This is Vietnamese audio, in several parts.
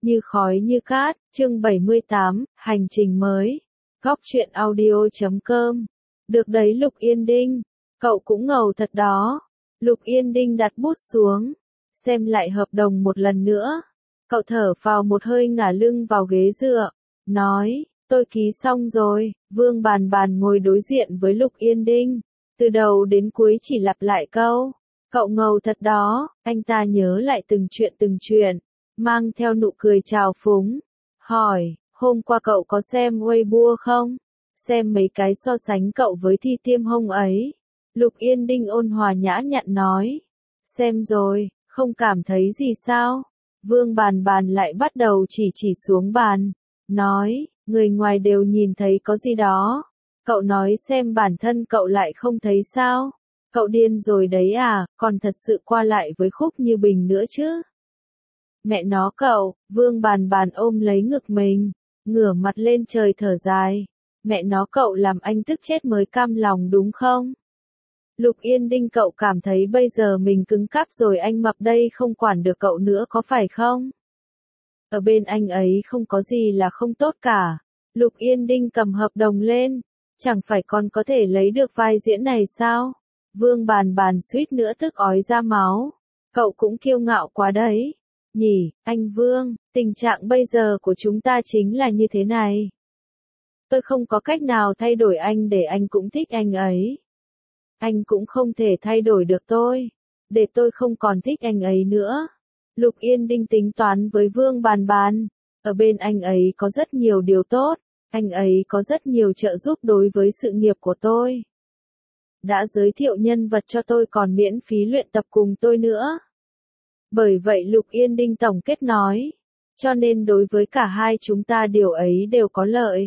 Như khói như cát, chương 78, hành trình mới. Góc truyện audio.com. Được đấy Lục Yên Đinh, cậu cũng ngầu thật đó. Lục Yên Đinh đặt bút xuống, xem lại hợp đồng một lần nữa. Cậu thở phào một hơi ngả lưng vào ghế dựa, nói, tôi ký xong rồi. Vương Bàn Bàn ngồi đối diện với Lục Yên Đinh, từ đầu đến cuối chỉ lặp lại câu, cậu ngầu thật đó. Anh ta nhớ lại từng chuyện, mang theo nụ cười trào phúng, hỏi, hôm qua cậu có xem Weibo không? Xem mấy cái so sánh cậu với Thi Tiêm Hông ấy. Lục Yên Đinh ôn hòa nhã nhặn nói, xem rồi, không cảm thấy gì sao? Vương Bàn Bàn lại bắt đầu chỉ xuống bàn, nói, người ngoài đều nhìn thấy có gì đó. Cậu nói xem bản thân cậu lại không thấy sao? Cậu điên rồi đấy à, còn thật sự qua lại với Khúc Như Bình nữa chứ? Mẹ nó cậu, Vương Bàn Bàn ôm lấy ngực mình, ngửa mặt lên trời thở dài. Mẹ nó cậu làm anh tức chết mới cam lòng đúng không? Lục Yên Đinh cậu cảm thấy bây giờ mình cứng cáp rồi anh mập đây không quản được cậu nữa có phải không? Ở bên anh ấy không có gì là không tốt cả. Lục Yên Đinh cầm hợp đồng lên, chẳng phải còn có thể lấy được vai diễn này sao? Vương Bàn Bàn suýt nữa tức ói ra máu. Cậu cũng kiêu ngạo quá đấy. Nhỉ, anh Vương, tình trạng bây giờ của chúng ta chính là như thế này. Tôi không có cách nào thay đổi anh để anh cũng thích anh ấy. Anh cũng không thể thay đổi được tôi, để tôi không còn thích anh ấy nữa. Lục Yên Đinh tính toán với Vương Bàn Bàn, ở bên anh ấy có rất nhiều điều tốt, anh ấy có rất nhiều trợ giúp đối với sự nghiệp của tôi. Đã giới thiệu nhân vật cho tôi còn miễn phí luyện tập cùng tôi nữa. Bởi vậy Lục Yên Đinh tổng kết nói, cho nên đối với cả hai chúng ta điều ấy đều có lợi.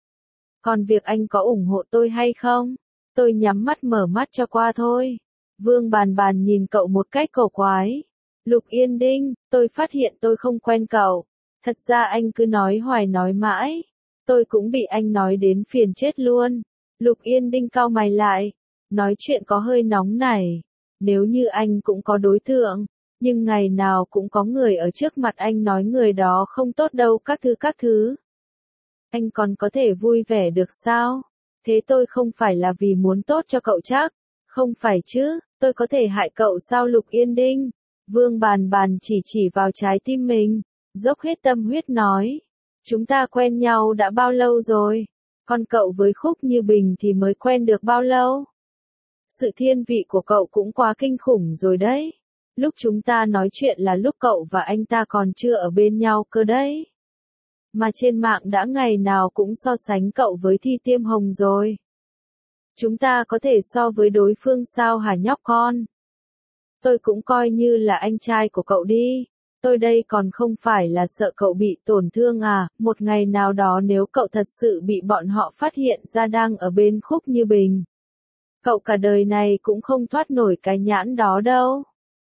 Còn việc anh có ủng hộ tôi hay không, tôi nhắm mắt mở mắt cho qua thôi. Vương Bàn Bàn nhìn cậu một cách cổ quái. Lục Yên Đinh, tôi phát hiện tôi không quen cậu. Thật ra anh cứ nói hoài nói mãi. Tôi cũng bị anh nói đến phiền chết luôn. Lục Yên Đinh cau mày lại. Nói chuyện có hơi nóng này. Nếu như anh cũng có đối tượng, nhưng ngày nào cũng có người ở trước mặt anh nói người đó không tốt đâu các thứ. Anh còn có thể vui vẻ được sao? Thế tôi không phải là vì muốn tốt cho cậu chắc? Không phải chứ, tôi có thể hại cậu sao Lục Yên Đinh? Vương Bàn Bàn chỉ vào trái tim mình, dốc hết tâm huyết nói. Chúng ta quen nhau đã bao lâu rồi? Còn cậu với Khúc Như Bình thì mới quen được bao lâu? Sự thiên vị của cậu cũng quá kinh khủng rồi đấy. Lúc chúng ta nói chuyện là lúc cậu và anh ta còn chưa ở bên nhau cơ đấy. Mà trên mạng đã ngày nào cũng so sánh cậu với Thi Tiêm Hồng rồi. Chúng ta có thể so với đối phương sao hả nhóc con? Tôi cũng coi như là anh trai của cậu đi. Tôi đây còn không phải là sợ cậu bị tổn thương à, một ngày nào đó nếu cậu thật sự bị bọn họ phát hiện ra đang ở bên Khúc Như Bình. Cậu cả đời này cũng không thoát nổi cái nhãn đó đâu.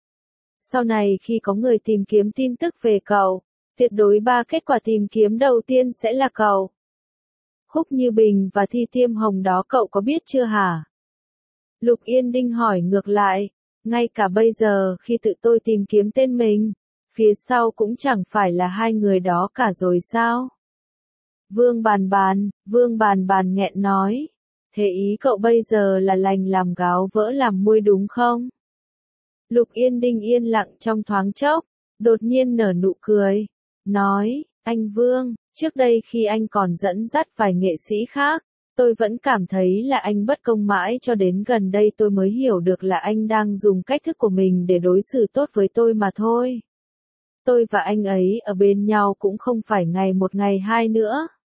Sau này khi có người tìm kiếm tin tức về cậu, tuyệt đối 3 kết quả tìm kiếm đầu tiên sẽ là cậu. Khúc Như Bình và Thi Tiêm Hồng đó cậu có biết chưa hả? Lục Yên Đinh hỏi ngược lại, ngay cả bây giờ khi tự tôi tìm kiếm tên mình, phía sau cũng chẳng phải là hai người đó cả rồi sao? Vương Bàn Bàn nghẹn nói, thế ý cậu bây giờ là lành làm gáo vỡ làm muôi đúng không? Lục Yên Đinh yên lặng trong thoáng chốc, đột nhiên nở nụ cười, nói, anh Vương, trước đây khi anh còn dẫn dắt vài nghệ sĩ khác, tôi vẫn cảm thấy là anh bất công mãi cho đến gần đây tôi mới hiểu được là anh đang dùng cách thức của mình để đối xử tốt với tôi mà thôi. Tôi và anh ấy ở bên nhau cũng không phải ngày một ngày hai nữa.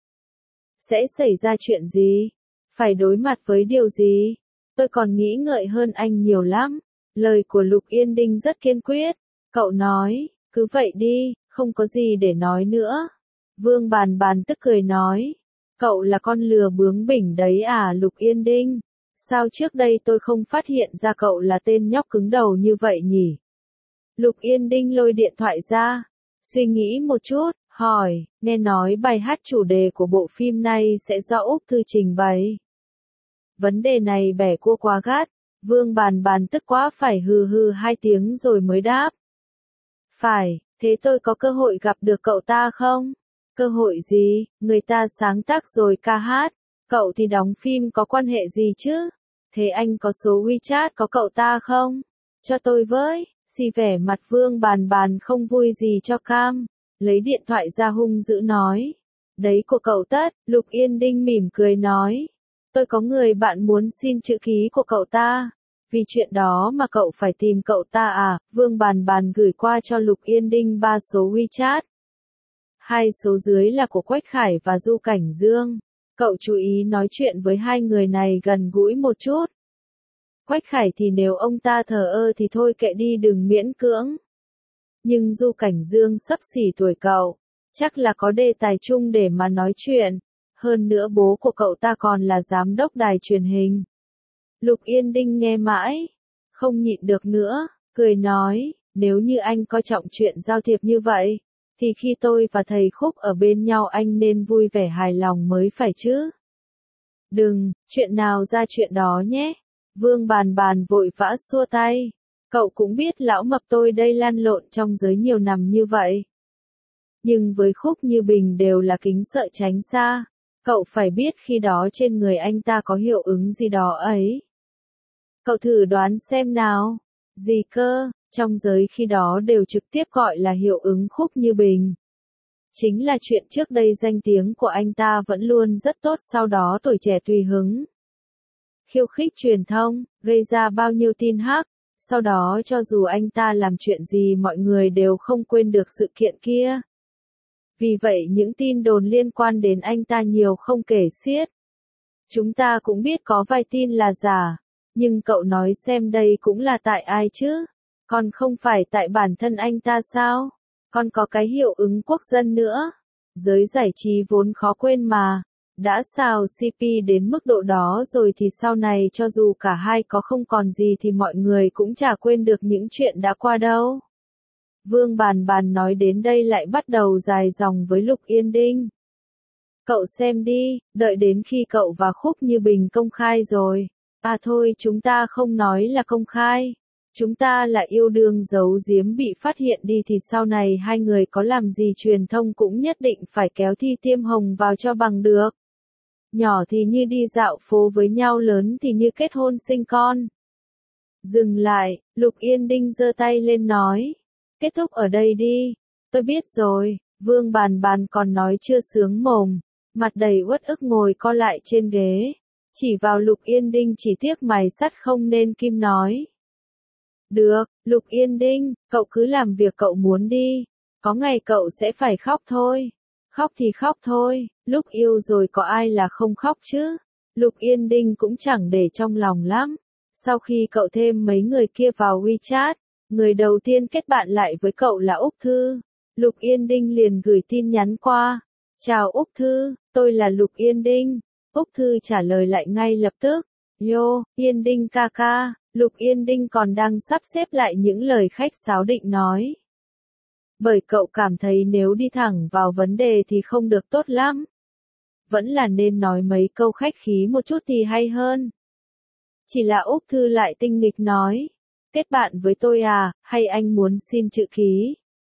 Sẽ xảy ra chuyện gì? Phải đối mặt với điều gì? Tôi còn nghĩ ngợi hơn anh nhiều lắm. Lời của Lục Yên Đinh rất kiên quyết. Cậu nói, cứ vậy đi, không có gì để nói nữa. Vương Bàn Bàn tức cười nói, cậu là con lừa bướng bỉnh đấy à Lục Yên Đinh? Sao trước đây tôi không phát hiện ra cậu là tên nhóc cứng đầu như vậy nhỉ? Lục Yên Đinh lôi điện thoại ra, suy nghĩ một chút, hỏi, nghe nói bài hát chủ đề của bộ phim này sẽ do Úc Thư trình bày. Vấn đề này bẻ cua quá gắt. Vương Bàn Bàn tức quá phải hừ hừ 2 tiếng rồi mới đáp. Phải, Thế tôi có cơ hội gặp được cậu ta không? Cơ hội gì? Người ta sáng tác rồi ca hát. Cậu thì đóng phim có quan hệ gì chứ? Thế anh có số WeChat có cậu ta không? Cho tôi với. Xì vẻ mặt Vương Bàn Bàn không vui gì cho cam. Lấy điện thoại ra hung dữ nói. Đấy của cậu tất, Lục Yên Đinh mỉm cười nói. Tôi có người bạn muốn xin chữ ký của cậu ta. Vì chuyện đó mà cậu phải tìm cậu ta à? Vương Bàn Bàn gửi qua cho Lục Yên Đinh 3 số WeChat. 2 số dưới là của Quách Khải và Du Cảnh Dương. Cậu chú ý nói chuyện với hai người này gần gũi một chút. Quách Khải thì nếu ông ta thờ ơ thì thôi kệ đi đừng miễn cưỡng. Nhưng Du Cảnh Dương xấp xỉ tuổi cậu, chắc là có đề tài chung để mà nói chuyện. Hơn nữa bố của cậu ta còn là giám đốc đài truyền hình. Lục Yên Đinh nghe mãi, không nhịn được nữa, cười nói, nếu như anh coi trọng chuyện giao thiệp như vậy, thì khi tôi và thầy Khúc ở bên nhau anh nên vui vẻ hài lòng mới phải chứ. Đừng, chuyện nào ra chuyện đó nhé. Vương Bàn Bàn vội vã xua tay. Cậu cũng biết lão mập tôi đây lăn lộn trong giới nhiều năm như vậy. Nhưng với Khúc Như Bình đều là kính sợ tránh xa. Cậu phải biết khi đó trên người anh ta có hiệu ứng gì đó ấy. Cậu thử đoán xem nào. Gì cơ, trong giới khi đó đều trực tiếp gọi là hiệu ứng Khúc Như Bình. Chính là chuyện trước đây danh tiếng của anh ta vẫn luôn rất tốt sau đó tuổi trẻ tùy hứng. Khiêu khích truyền thông, gây ra bao nhiêu tin hắc, sau đó cho dù anh ta làm chuyện gì mọi người đều không quên được sự kiện kia. Vì vậy những tin đồn liên quan đến anh ta nhiều không kể xiết. Chúng ta cũng biết có vài tin là giả, nhưng cậu nói xem đây cũng là tại ai chứ? Còn không phải tại bản thân anh ta sao? Còn có cái hiệu ứng quốc dân nữa. Giới giải trí vốn khó quên mà. Đã xào CP đến mức độ đó rồi thì sau này cho dù cả hai có không còn gì thì mọi người cũng chả quên được những chuyện đã qua đâu. Vương Bàn Bàn nói đến đây lại bắt đầu dài dòng với Lục Yên Đinh. Cậu xem đi, đợi đến khi cậu và Khúc Như Bình công khai rồi. À thôi chúng ta không nói là công khai. Chúng ta là yêu đương giấu giếm bị phát hiện đi thì sau này hai người có làm gì truyền thông cũng nhất định phải kéo Thi Tiêm Hồng vào cho bằng được. Nhỏ thì như đi dạo phố với nhau, lớn thì như kết hôn sinh con. Dừng lại, Lục Yên Đinh giơ tay lên nói. Kết thúc ở đây đi. Tôi biết rồi. Vương Bàn Bàn còn nói chưa sướng mồm. Mặt đầy uất ức ngồi co lại trên ghế. Chỉ vào Lục Yên Đinh chỉ tiếc mày sắt không nên kim nói. Được, Lục Yên Đinh, cậu cứ làm việc cậu muốn đi. Có ngày cậu sẽ phải khóc thôi. Khóc thì khóc thôi, lúc yêu rồi có ai là không khóc chứ. Lục Yên Đinh cũng chẳng để trong lòng lắm. Sau khi cậu thêm mấy người kia vào WeChat, người đầu tiên kết bạn lại với cậu là Úc Thư. Lục Yên Đinh liền gửi tin nhắn qua. Chào Úc Thư, tôi là Lục Yên Đinh. Úc Thư trả lời lại ngay lập tức. Yo, Yên Đinh ca ca. Lục Yên Đinh còn đang sắp xếp lại những lời khách sáo định nói. Bởi cậu cảm thấy nếu đi thẳng vào vấn đề thì không được tốt lắm. Vẫn là nên nói mấy câu khách khí một chút thì hay hơn. Chỉ là Úc Thư lại tinh nghịch nói. Kết bạn với tôi à, hay anh muốn xin chữ ký?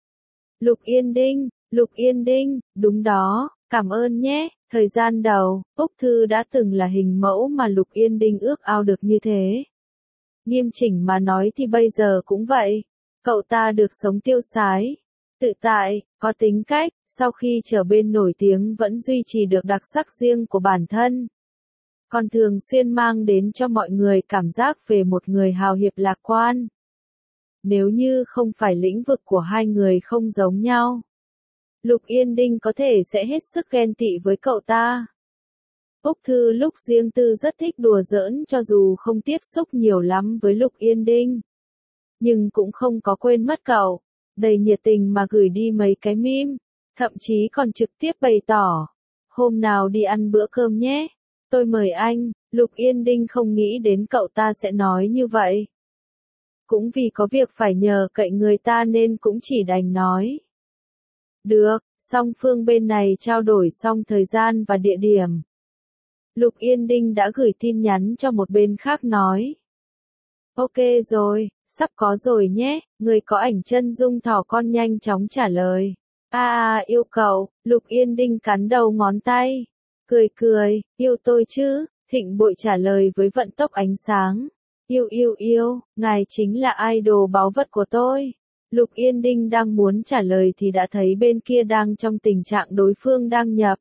Lục Yên Đinh, đúng đó, cảm ơn nhé. Thời gian đầu, Úc Thư đã từng là hình mẫu mà Lục Yên Đinh ước ao được như thế. Nghiêm chỉnh mà nói thì bây giờ cũng vậy. Cậu ta được sống tiêu sái, tự tại, có tính cách, sau khi trở bên nổi tiếng vẫn duy trì được đặc sắc riêng của bản thân. Còn thường xuyên mang đến cho mọi người cảm giác về một người hào hiệp lạc quan. Nếu như không phải lĩnh vực của hai người không giống nhau, Lục Yên Đinh có thể sẽ hết sức ghen tị với cậu ta. Úc Thư lúc riêng tư rất thích đùa giỡn cho dù không tiếp xúc nhiều lắm với Lục Yên Đinh. Nhưng cũng không có quên mất cậu, đầy nhiệt tình mà gửi đi mấy cái meme, thậm chí còn trực tiếp bày tỏ. Hôm nào đi ăn bữa cơm nhé, tôi mời anh. Lục Yên Đinh không nghĩ đến cậu ta sẽ nói như vậy. Cũng vì có việc phải nhờ cậy người ta nên cũng chỉ đành nói. Được, song phương bên này trao đổi xong thời gian và địa điểm. Lục Yên Đinh đã gửi tin nhắn cho một bên khác nói. Ok rồi, Sắp có rồi nhé, người có ảnh chân dung thỏ con nhanh chóng trả lời. Yêu cậu, Lục Yên Đinh cắn đầu ngón tay. Cười cười, yêu tôi chứ, Thịnh Bội trả lời với vận tốc ánh sáng. Yêu, ngài chính là idol báu vật của tôi. Lục Yên Đinh đang muốn trả lời thì đã thấy bên kia đang trong tình trạng đối phương đăng nhập.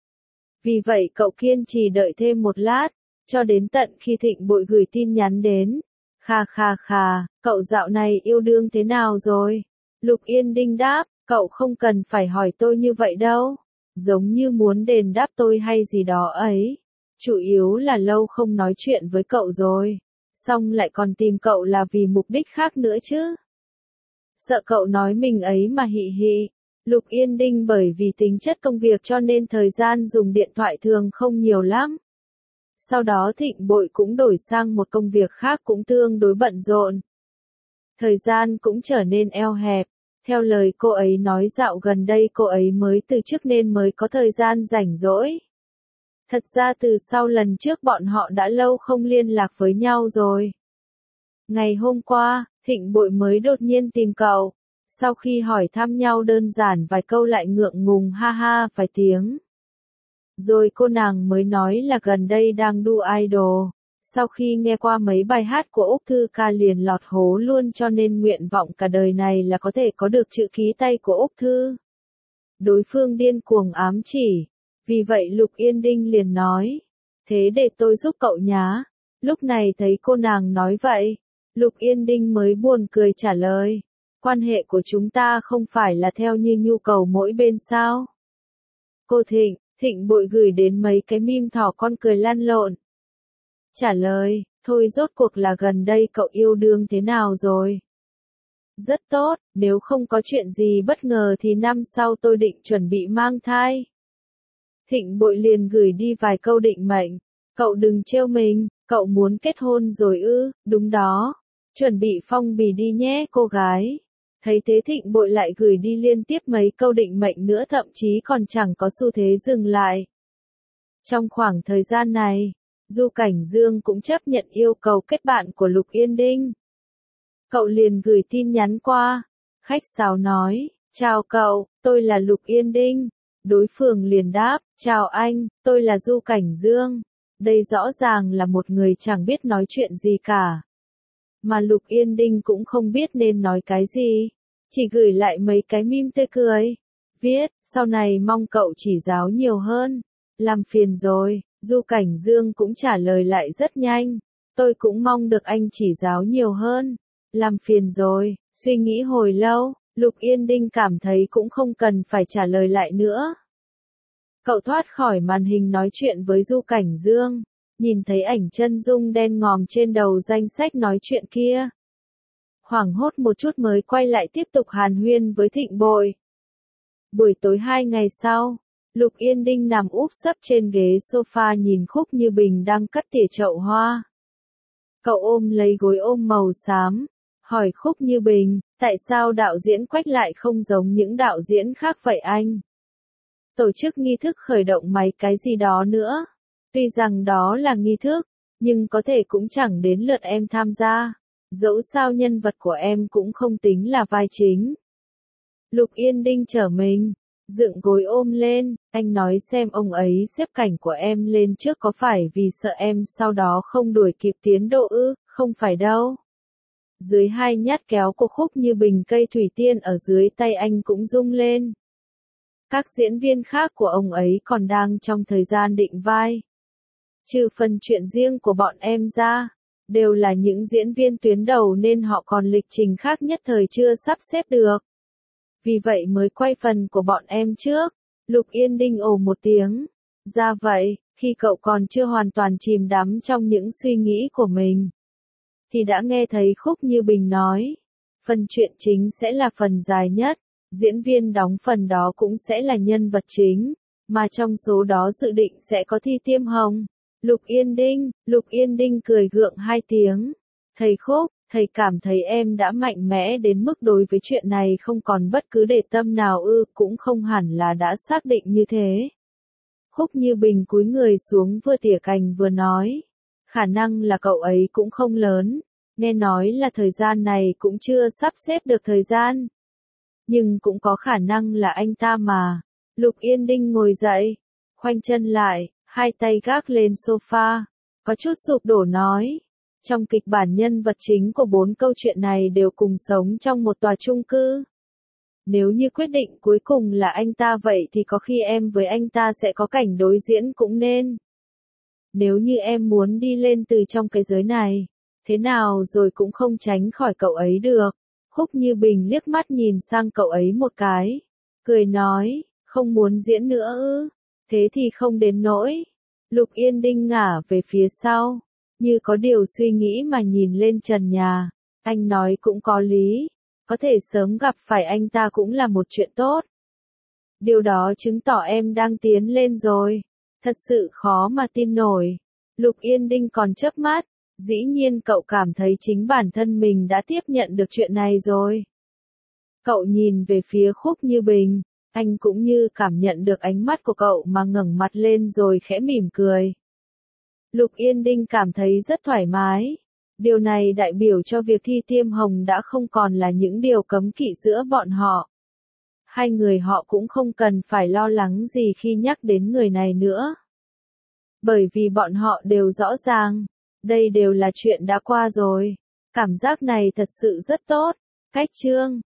Vì vậy cậu kiên trì đợi thêm một lát, cho đến tận khi Thịnh Bội gửi tin nhắn đến. Khà, cậu dạo này yêu đương thế nào rồi? Lục Yên Đinh đáp, cậu không cần phải hỏi tôi như vậy đâu. Giống như muốn đền đáp tôi hay gì đó ấy. Chủ yếu là lâu không nói chuyện với cậu rồi. Xong lại còn tìm cậu là vì mục đích khác nữa chứ. Sợ cậu nói mình ấy mà hị. Lục Yên Đinh bởi vì tính chất công việc cho nên thời gian dùng điện thoại thường không nhiều lắm. Sau đó Thịnh Bội cũng đổi sang một công việc khác cũng tương đối bận rộn. Thời gian cũng trở nên eo hẹp. Theo lời cô ấy nói dạo gần đây cô ấy mới từ chức nên mới có thời gian rảnh rỗi. Thật ra từ sau lần trước bọn họ đã lâu không liên lạc với nhau rồi. Ngày hôm qua, Thịnh Bội mới đột nhiên tìm cậu. Sau khi hỏi thăm nhau đơn giản vài câu lại ngượng ngùng ha vài tiếng. Rồi cô nàng mới nói là gần đây đang đu idol. Sau khi nghe qua mấy bài hát của Úc Thư Ca liền lọt hố luôn cho nên nguyện vọng cả đời này là có thể có được chữ ký tay của Úc Thư. Đối phương điên cuồng ám chỉ. Vì vậy Lục Yên Đinh liền nói. Thế để tôi giúp cậu nhá. Lúc này thấy cô nàng nói vậy. Lục Yên Đinh mới buồn cười trả lời. Quan hệ của chúng ta không phải là theo như nhu cầu mỗi bên sao? Cô Thịnh Bội gửi đến mấy cái meme thỏ con cười lăn lộn. Trả lời, thôi rốt cuộc là gần đây cậu yêu đương thế nào rồi? Rất tốt, nếu không có chuyện gì bất ngờ thì năm sau tôi định chuẩn bị mang thai. Thịnh Bội liền gửi đi vài câu định mệnh. Cậu đừng trêu mình, cậu muốn kết hôn rồi ư, đúng đó. Chuẩn bị phong bì đi nhé cô gái. Thấy thế Thịnh Bội lại gửi đi liên tiếp mấy câu định mệnh nữa thậm chí còn chẳng có xu thế dừng lại. Trong khoảng thời gian này, Du Cảnh Dương cũng chấp nhận yêu cầu kết bạn của Lục Yên Đinh. Cậu liền gửi tin nhắn qua. Khách sáo nói, chào cậu, tôi là Lục Yên Đinh. Đối phương liền đáp, chào anh, tôi là Du Cảnh Dương. Đây rõ ràng là một người chẳng biết nói chuyện gì cả. Mà Lục Yên Đinh cũng không biết nên nói cái gì. Chỉ gửi lại mấy cái meme tươi cười. Viết, sau này mong cậu chỉ giáo nhiều hơn. Làm phiền rồi, Du Cảnh Dương cũng trả lời lại rất nhanh. Tôi cũng mong được anh chỉ giáo nhiều hơn. Làm phiền rồi, suy nghĩ hồi lâu, Lục Yên Đinh cảm thấy cũng không cần phải trả lời lại nữa. Cậu thoát khỏi màn hình nói chuyện với Du Cảnh Dương. Nhìn thấy ảnh chân dung đen ngòm trên đầu danh sách nói chuyện kia. Hoảng hốt một chút mới quay lại tiếp tục hàn huyên với Thịnh Bội. Buổi tối 2 ngày sau, Lục Yên Đinh nằm úp sấp trên ghế sofa nhìn Khúc Như Bình đang cất tỉa chậu hoa. Cậu ôm lấy gối ôm màu xám, hỏi Khúc Như Bình, tại sao đạo diễn Quách lại không giống những đạo diễn khác vậy anh? Tổ chức nghi thức khởi động máy cái gì đó nữa. Tuy rằng đó là nghi thức, nhưng có thể cũng chẳng đến lượt em tham gia. Dẫu sao nhân vật của em cũng không tính là vai chính. Lục Yên Đinh trở mình, dựng gối ôm lên, anh nói xem ông ấy xếp cảnh của em lên trước có phải vì sợ em sau đó không đuổi kịp tiến độ ư, không phải đâu. Dưới 2 nhát kéo của Khúc Như Bình cây thủy tiên ở dưới tay anh cũng rung lên. Các diễn viên khác của ông ấy còn đang trong thời gian định vai. Trừ phần chuyện riêng của bọn em ra, đều là những diễn viên tuyến đầu nên họ còn lịch trình khác nhất thời chưa sắp xếp được. Vì vậy mới quay phần của bọn em trước. Lục Yên Đinh ồ một tiếng. Ra vậy, khi cậu còn chưa hoàn toàn chìm đắm trong những suy nghĩ của mình, thì đã nghe thấy Khúc Như Bình nói. Phần chuyện chính sẽ là phần dài nhất. Diễn viên đóng phần đó cũng sẽ là nhân vật chính. Mà trong số đó dự định sẽ có Thi Tiêm Hồng. Lục Yên Đinh cười gượng 2 tiếng. Thầy Khúc, thầy cảm thấy em đã mạnh mẽ đến mức đối với chuyện này không còn bất cứ để tâm nào ư, cũng không hẳn là đã xác định như thế. Khúc Như Bình cúi người xuống vừa tỉa cành vừa nói. Khả năng là cậu ấy cũng không lớn. Nghe nói là thời gian này cũng chưa sắp xếp được thời gian. Nhưng cũng có khả năng là anh ta mà. Lục Yên Đinh ngồi dậy, khoanh chân lại, hai tay gác lên sofa, có chút sụp đổ nói. Trong kịch bản nhân vật chính của 4 câu chuyện này đều cùng sống trong một tòa chung cư. Nếu như quyết định cuối cùng là anh ta vậy thì có khi em với anh ta sẽ có cảnh đối diễn cũng nên. Nếu như em muốn đi lên từ trong cái giới này, thế nào rồi cũng không tránh khỏi cậu ấy được. Khúc Như Bình liếc mắt nhìn sang cậu ấy một cái, cười nói, không muốn diễn nữa ư, thế thì không đến nỗi. Lục Yên Đinh ngả về phía sau, như có điều suy nghĩ mà nhìn lên trần nhà, anh nói cũng có lý, có thể sớm gặp phải anh ta cũng là một chuyện tốt. Điều đó chứng tỏ em đang tiến lên rồi, thật sự khó mà tin nổi. Lục Yên Đinh còn chớp mắt, dĩ nhiên cậu cảm thấy chính bản thân mình đã tiếp nhận được chuyện này rồi. Cậu nhìn về phía Khúc Như Bình, anh cũng như cảm nhận được ánh mắt của cậu mà ngẩng mặt lên rồi khẽ mỉm cười. Lục Yên Đinh cảm thấy rất thoải mái. Điều này đại biểu cho việc Thi Tiêm Hồng đã không còn là những điều cấm kỵ giữa bọn họ. Hai người họ cũng không cần phải lo lắng gì khi nhắc đến người này nữa. Bởi vì bọn họ đều rõ ràng, đây đều là chuyện đã qua rồi. Cảm giác này thật sự rất tốt. Cách chương